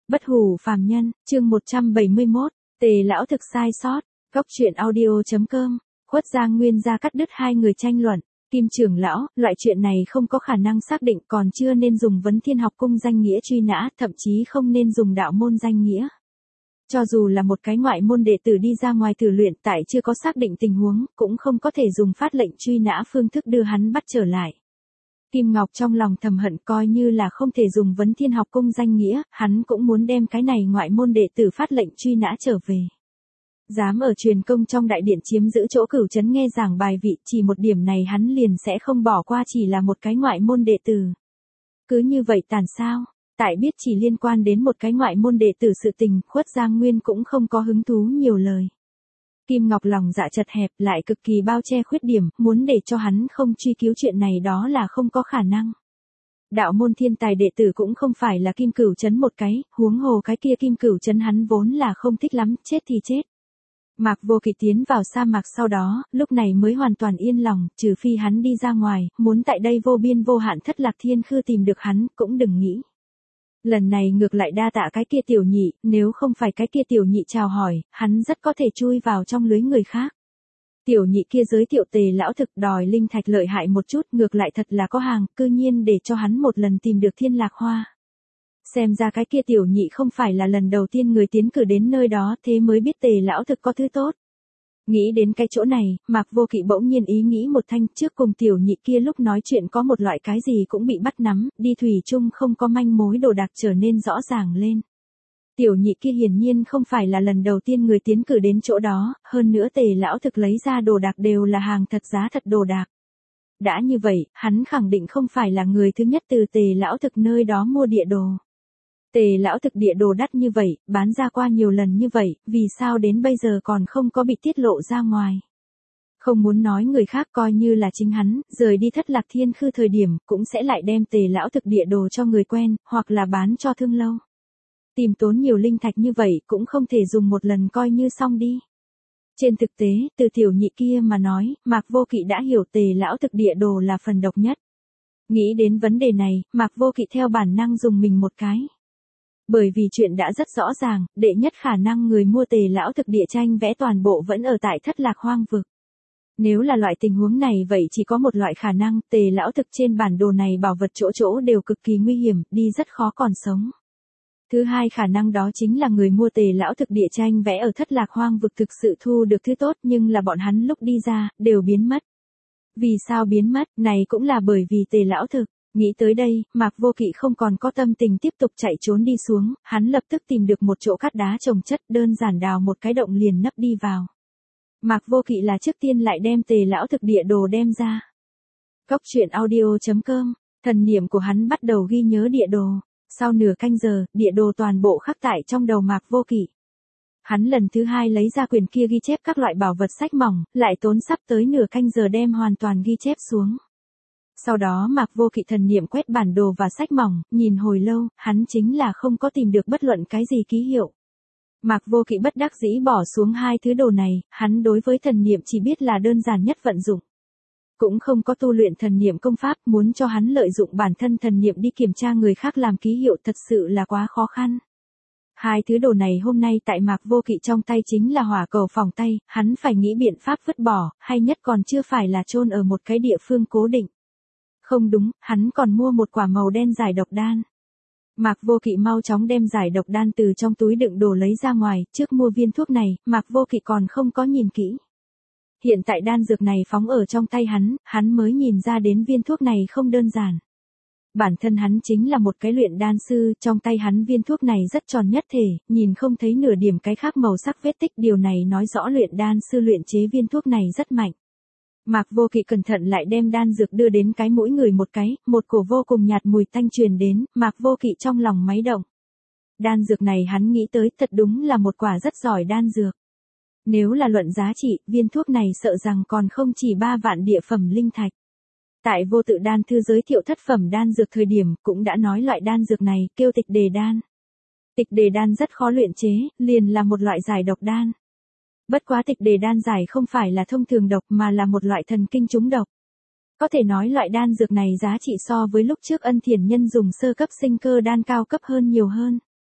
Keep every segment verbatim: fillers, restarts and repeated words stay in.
Bất hủ phàm nhân, chương một trăm bảy mươi mốt, Tề lão thực sai sót, góc truyện audio.com, Khuất Giang Nguyên ra cắt đứt hai người tranh luận, Kim trưởng lão, loại chuyện này không có khả năng xác định, còn chưa nên dùng Vấn Thiên học cung danh nghĩa truy nã, thậm chí không nên dùng đạo môn danh nghĩa. Cho dù là một cái ngoại môn đệ tử đi ra ngoài thử luyện tại chưa có xác định tình huống, cũng không có thể dùng phát lệnh truy nã phương thức đưa hắn bắt trở lại. Kim Ngọc trong lòng thầm hận, coi như là không thể dùng Vấn Thiên học cung danh nghĩa, hắn cũng muốn đem cái này ngoại môn đệ tử phát lệnh truy nã trở về. Dám ở truyền công trong đại điện chiếm giữ chỗ cửu trấn nghe giảng bài vị, chỉ một điểm này hắn liền sẽ không bỏ qua, chỉ là một cái ngoại môn đệ tử. Cứ như vậy tàn sao? Tại biết chỉ liên quan đến một cái ngoại môn đệ tử sự tình, Khuất Giang Nguyên cũng không có hứng thú nhiều lời. Kim Ngọc lòng dạ chật hẹp, lại cực kỳ bao che khuyết điểm, muốn để cho hắn không truy cứu chuyện này đó là không có khả năng. Đạo môn thiên tài đệ tử cũng không phải là Kim Cửu Trấn một cái, huống hồ cái kia Kim Cửu Trấn hắn vốn là không thích lắm, chết thì chết. Mạc Vô Kỵ tiến vào sa mạc sau đó, lúc này mới hoàn toàn yên lòng, trừ phi hắn đi ra ngoài, muốn tại đây vô biên vô hạn thất lạc thiên khư tìm được hắn, cũng đừng nghĩ. Lần này ngược lại đa tạ cái kia tiểu nhị, nếu không phải cái kia tiểu nhị chào hỏi, hắn rất có thể chui vào trong lưới người khác. Tiểu nhị kia giới thiệu Tề lão thực đòi linh thạch lợi hại một chút, ngược lại thật là có hàng, cư nhiên để cho hắn một lần tìm được Thiên Lạc Hoa. Xem ra cái kia tiểu nhị không phải là lần đầu tiên người tiến cử đến nơi đó, thế mới biết Tề lão thực có thứ tốt. Nghĩ đến cái chỗ này, Mạc Vô Kỵ bỗng nhiên ý nghĩ một thanh, trước cùng tiểu nhị kia lúc nói chuyện có một loại cái gì cũng bị bắt nắm, đi thủy chung không có manh mối đồ đạc trở nên rõ ràng lên. Tiểu nhị kia hiển nhiên không phải là lần đầu tiên người tiến cử đến chỗ đó, hơn nữa Tề lão thực lấy ra đồ đạc đều là hàng thật giá thật đồ đạc. Đã như vậy, hắn khẳng định không phải là người thứ nhất từ Tề lão thực nơi đó mua địa đồ. Tề lão thực địa đồ đắt như vậy, bán ra qua nhiều lần như vậy, vì sao đến bây giờ còn không có bị tiết lộ ra ngoài. Không muốn nói người khác, coi như là chính hắn, rời đi thất lạc thiên khư thời điểm, cũng sẽ lại đem Tề lão thực địa đồ cho người quen, hoặc là bán cho thương lâu. Tìm tốn nhiều linh thạch như vậy, cũng không thể dùng một lần coi như xong đi. Trên thực tế, từ tiểu nhị kia mà nói, Mạc Vô Kỵ đã hiểu Tề lão thực địa đồ là phần độc nhất. Nghĩ đến vấn đề này, Mạc Vô Kỵ theo bản năng dùng mình một cái. Bởi vì chuyện đã rất rõ ràng, đệ nhất khả năng người mua Tề lão thực địa tranh vẽ toàn bộ vẫn ở tại thất lạc hoang vực. Nếu là loại tình huống này vậy chỉ có một loại khả năng, Tề lão thực trên bản đồ này bảo vật chỗ chỗ đều cực kỳ nguy hiểm, đi rất khó còn sống. Thứ hai khả năng đó chính là người mua Tề lão thực địa tranh vẽ ở thất lạc hoang vực thực sự thu được thứ tốt, nhưng là bọn hắn lúc đi ra, đều biến mất. Vì sao biến mất, này cũng là bởi vì Tề lão thực. Nghĩ tới đây, Mạc Vô Kỵ không còn có tâm tình tiếp tục chạy trốn đi xuống, hắn lập tức tìm được một chỗ cát đá trồng chất, đơn giản đào một cái động liền nấp đi vào. Mạc Vô Kỵ là trước tiên lại đem Tề lão thực địa đồ đem ra. Góc truyện audio.com, thần niệm của hắn bắt đầu ghi nhớ địa đồ. Sau nửa canh giờ, địa đồ toàn bộ khắc tại trong đầu Mạc Vô Kỵ. Hắn lần thứ hai lấy ra quyển kia ghi chép các loại bảo vật sách mỏng, lại tốn sắp tới nửa canh giờ đem hoàn toàn ghi chép xuống. Sau đó Mạc Vô Kỵ thần niệm quét bản đồ và sách mỏng, nhìn hồi lâu, hắn chính là không có tìm được bất luận cái gì ký hiệu. Mạc Vô Kỵ bất đắc dĩ bỏ xuống hai thứ đồ này, hắn đối với thần niệm chỉ biết là đơn giản nhất vận dụng. Cũng không có tu luyện thần niệm công pháp, muốn cho hắn lợi dụng bản thân thần niệm đi kiểm tra người khác làm ký hiệu thật sự là quá khó khăn. Hai thứ đồ này hôm nay tại Mạc Vô Kỵ trong tay chính là hỏa cầu phòng tay, hắn phải nghĩ biện pháp vứt bỏ, hay nhất còn chưa phải là chôn ở một cái địa phương cố định. Không đúng, hắn còn mua một quả màu đen giải độc đan. Mạc Vô Kỵ mau chóng đem giải độc đan từ trong túi đựng đồ lấy ra ngoài, trước mua viên thuốc này, Mạc Vô Kỵ còn không có nhìn kỹ. Hiện tại đan dược này phóng ở trong tay hắn, hắn mới nhìn ra đến viên thuốc này không đơn giản. Bản thân hắn chính là một cái luyện đan sư, trong tay hắn viên thuốc này rất tròn nhất thể, nhìn không thấy nửa điểm cái khác màu sắc vết tích, điều này nói rõ luyện đan sư luyện chế viên thuốc này rất mạnh. Mạc Vô Kỵ cẩn thận lại đem đan dược đưa đến cái mũi người một cái, một cổ vô cùng nhạt mùi tanh truyền đến, Mạc Vô Kỵ trong lòng máy động. Đan dược này hắn nghĩ tới thật đúng là một quả rất giỏi đan dược. Nếu là luận giá trị, viên thuốc này sợ rằng còn không chỉ ba vạn địa phẩm linh thạch. Tại Vô Tự Đan Thư giới thiệu thất phẩm đan dược thời điểm, cũng đã nói loại đan dược này, kêu tịch đề đan. Tịch đề đan rất khó luyện chế, liền là một loại giải độc đan. Bất quá tịch đề đan giải không phải là thông thường độc mà là một loại thần kinh trúng độc. Có thể nói loại đan dược này giá trị so với lúc trước Ân Thiển Nhân dùng sơ cấp sinh cơ đan cao cấp hơn nhiều hơn.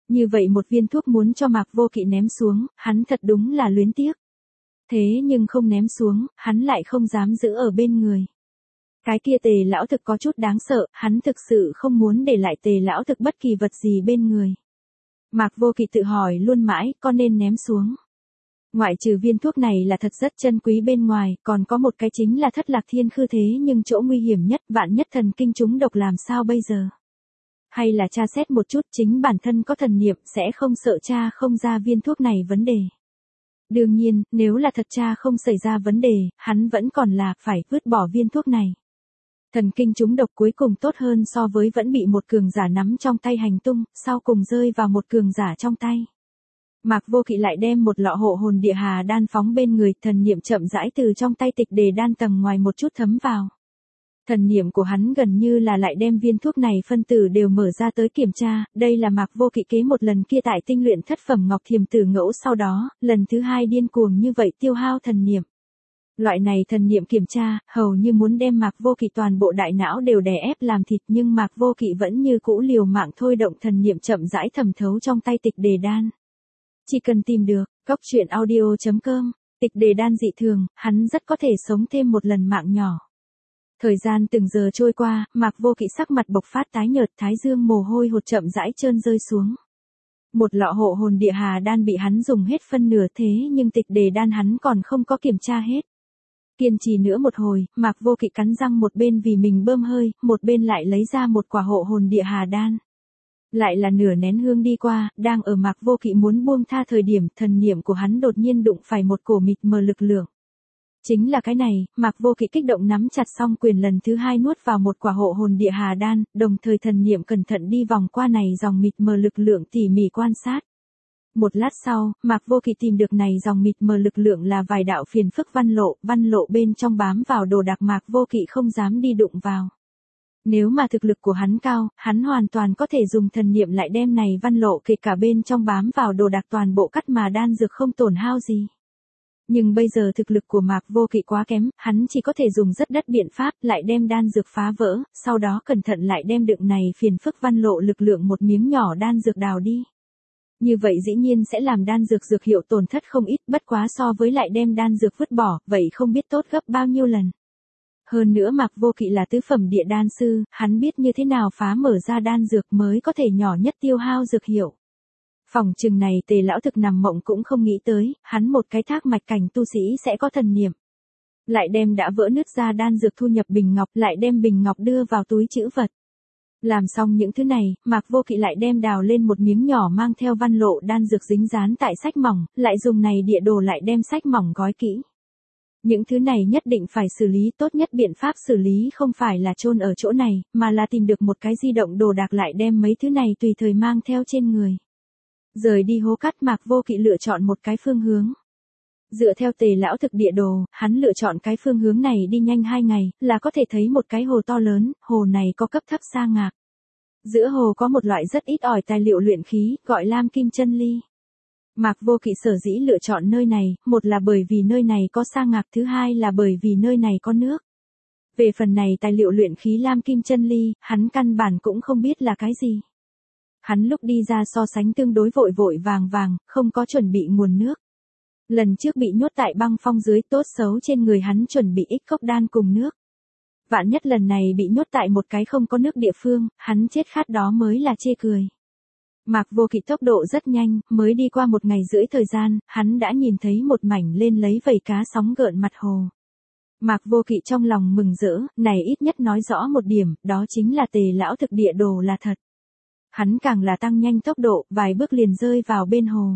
Như vậy một viên thuốc muốn cho Mạc Vô Kỵ ném xuống, hắn thật đúng là luyến tiếc. Thế nhưng không ném xuống, hắn lại không dám giữ ở bên người. Cái kia Tề lão thực có chút đáng sợ, hắn thực sự không muốn để lại Tề lão thực bất kỳ vật gì bên người. Mạc Vô Kỵ tự hỏi luôn mãi, có nên ném xuống. Ngoại trừ viên thuốc này là thật rất chân quý bên ngoài, còn có một cái chính là thất lạc thiên khư thế nhưng chỗ nguy hiểm nhất, vạn nhất thần kinh chúng độc làm sao bây giờ. Hay là tra xét một chút, chính bản thân có thần niệm sẽ không sợ tra không ra viên thuốc này vấn đề. Đương nhiên, nếu là thật tra không xảy ra vấn đề, hắn vẫn còn là phải vứt bỏ viên thuốc này. Thần kinh chúng độc cuối cùng tốt hơn so với vẫn bị một cường giả nắm trong tay hành tung, sau cùng rơi vào một cường giả trong tay. Mạc Vô Kỵ lại đem một lọ hộ hồn địa hà đan phóng bên người, thần niệm chậm rãi từ trong tay tịch đề đan tầng ngoài một chút thấm vào. Thần niệm của hắn gần như là lại đem viên thuốc này phân tử đều mở ra tới kiểm tra, đây là Mạc Vô Kỵ kế một lần kia tại tinh luyện thất phẩm ngọc thiềm tử ngẫu sau đó, lần thứ hai điên cuồng như vậy tiêu hao thần niệm. Loại này thần niệm kiểm tra, hầu như muốn đem Mạc Vô Kỵ toàn bộ đại não đều đè ép làm thịt, nhưng Mạc Vô Kỵ vẫn như cũ liều mạng thôi động thần niệm chậm rãi thẩm thấu trong tay tịch đề đan. Chỉ cần tìm được, góc truyện audio chấm com, tịch đề đan dị thường, hắn rất có thể sống thêm một lần mạng nhỏ. Thời gian từng giờ trôi qua, Mạc Vô Kỵ sắc mặt bộc phát tái nhợt, thái dương mồ hôi hột chậm rãi trơn rơi xuống. Một lọ hộ hồn địa hà đan bị hắn dùng hết phân nửa thế nhưng tịch đề đan hắn còn không có kiểm tra hết. Kiên trì nữa một hồi, Mạc Vô Kỵ cắn răng một bên vì mình bơm hơi, một bên lại lấy ra một quả hộ hồn địa hà đan. Lại là nửa nén hương đi qua, đang ở Mạc Vô Kỵ muốn buông tha thời điểm, thần niệm của hắn đột nhiên đụng phải một cổ mịt mờ lực lượng. Chính là cái này, Mạc Vô Kỵ kích động nắm chặt song quyền lần thứ hai nuốt vào một quả hộ hồn địa hà đan, đồng thời thần niệm cẩn thận đi vòng qua này dòng mịt mờ lực lượng tỉ mỉ quan sát. Một lát sau, Mạc Vô Kỵ tìm được này dòng mịt mờ lực lượng là vài đạo phiền phức văn lộ, văn lộ bên trong bám vào đồ đạc Mạc Vô Kỵ không dám đi đụng vào. Nếu mà thực lực của hắn cao, hắn hoàn toàn có thể dùng thần niệm lại đem này văn lộ kể cả bên trong bám vào đồ đạc toàn bộ cắt mà đan dược không tổn hao gì. Nhưng bây giờ thực lực của Mạc Vô Kỵ quá kém, hắn chỉ có thể dùng rất đất biện pháp lại đem đan dược phá vỡ, sau đó cẩn thận lại đem đựng này phiền phức văn lộ lực lượng một miếng nhỏ đan dược đào đi. Như vậy dĩ nhiên sẽ làm đan dược dược hiệu tổn thất không ít, bất quá so với lại đem đan dược vứt bỏ, vậy không biết tốt gấp bao nhiêu lần. Hơn nữa Mạc Vô Kỵ là tứ phẩm địa đan sư, hắn biết như thế nào phá mở ra đan dược mới có thể nhỏ nhất tiêu hao dược hiệu. Phòng chừng này Tề lão thực nằm mộng cũng không nghĩ tới, hắn một cái thác mạch cảnh tu sĩ sẽ có thần niệm. Lại đem đã vỡ nứt ra đan dược thu nhập bình ngọc, lại đem bình ngọc đưa vào túi trữ vật. Làm xong những thứ này, Mạc Vô Kỵ lại đem đào lên một miếng nhỏ mang theo văn lộ đan dược dính dán tại sách mỏng, lại dùng này địa đồ lại đem sách mỏng gói kỹ. Những thứ này nhất định phải xử lý, tốt nhất biện pháp xử lý không phải là chôn ở chỗ này, mà là tìm được một cái di động đồ đạc lại đem mấy thứ này tùy thời mang theo trên người. Rời đi hố cát, Mạc Vô Kỵ lựa chọn một cái phương hướng. Dựa theo Tề lão thực địa đồ, hắn lựa chọn cái phương hướng này đi nhanh hai ngày, là có thể thấy một cái hồ to lớn, hồ này có cấp thấp sa ngạc. Giữa hồ có một loại rất ít ỏi tài liệu luyện khí, gọi lam kim chân ly. Mạc Vô Kỵ sở dĩ lựa chọn nơi này, một là bởi vì nơi này có sa ngạc, thứ hai là bởi vì nơi này có nước. Về phần này tài liệu luyện khí lam kim chân ly, hắn căn bản cũng không biết là cái gì. Hắn lúc đi ra so sánh tương đối vội vội vàng vàng, không có chuẩn bị nguồn nước. Lần trước bị nhốt tại băng phong dưới, tốt xấu trên người hắn chuẩn bị ích cốc đan cùng nước. Vạn nhất lần này bị nhốt tại một cái không có nước địa phương, hắn chết khát đó mới là chê cười. Mạc Vô Kỵ tốc độ rất nhanh, mới đi qua một ngày rưỡi thời gian, hắn đã nhìn thấy một mảnh lên lấy vẩy cá sóng gợn mặt hồ. Mạc Vô Kỵ trong lòng mừng rỡ, này ít nhất nói rõ một điểm, đó chính là Tề lão thực địa đồ là thật. Hắn càng là tăng nhanh tốc độ, vài bước liền rơi vào bên hồ.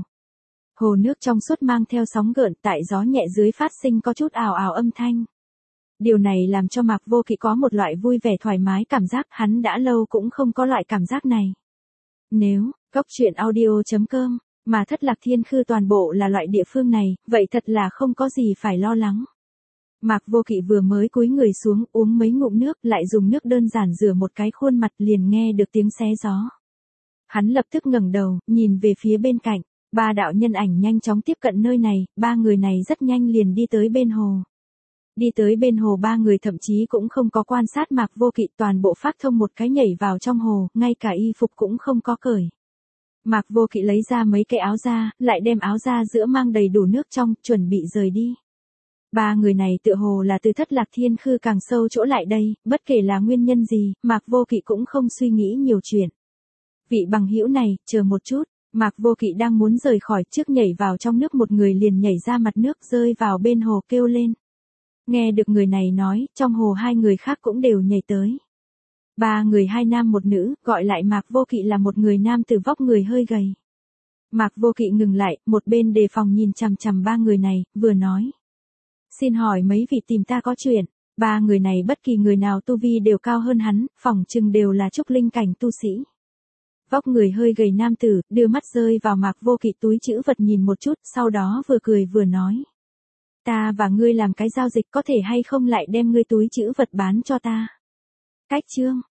Hồ nước trong suốt mang theo sóng gợn, tại gió nhẹ dưới phát sinh có chút ào ào âm thanh. Điều này làm cho Mạc Vô Kỵ có một loại vui vẻ thoải mái cảm giác, hắn đã lâu cũng không có loại cảm giác này. Nếu, góc truyện audio chấm com, mà thất lạc thiên khư toàn bộ là loại địa phương này, vậy thật là không có gì phải lo lắng. Mạc Vô Kỵ vừa mới cúi người xuống uống mấy ngụm nước, lại dùng nước đơn giản rửa một cái khuôn mặt liền nghe được tiếng xé gió. Hắn lập tức ngẩng đầu, nhìn về phía bên cạnh, ba đạo nhân ảnh nhanh chóng tiếp cận nơi này, ba người này rất nhanh liền đi tới bên hồ. Đi tới bên hồ ba người thậm chí cũng không có quan sát Mạc Vô Kỵ, toàn bộ phát thông một cái nhảy vào trong hồ, ngay cả y phục cũng không có cởi. Mạc Vô Kỵ lấy ra mấy cái áo da, lại đem áo da giữa mang đầy đủ nước trong, chuẩn bị rời đi. Ba người này tựa hồ là từ Thất Lạc Thiên Khư càng sâu chỗ lại đây, bất kể là nguyên nhân gì, Mạc Vô Kỵ cũng không suy nghĩ nhiều chuyện. Vị bằng hữu này, chờ một chút, Mạc Vô Kỵ đang muốn rời khỏi, trước nhảy vào trong nước một người liền nhảy ra mặt nước rơi vào bên hồ kêu lên. Nghe được người này nói, trong hồ hai người khác cũng đều nhảy tới. Ba người hai nam một nữ, gọi lại Mạc Vô Kỵ là một người nam từ vóc người hơi gầy. Mạc Vô Kỵ ngừng lại, một bên đề phòng nhìn chằm chằm ba người này, vừa nói. Xin hỏi mấy vị tìm ta có chuyện, ba người này bất kỳ người nào tu vi đều cao hơn hắn, phỏng chừng đều là trúc linh cảnh tu sĩ. Vóc người hơi gầy nam tử, đưa mắt rơi vào Mạc Vô Kỵ túi trữ vật nhìn một chút, sau đó vừa cười vừa nói. Ta và ngươi làm cái giao dịch có thể hay không lại đem ngươi túi trữ vật bán cho ta. Cách chương.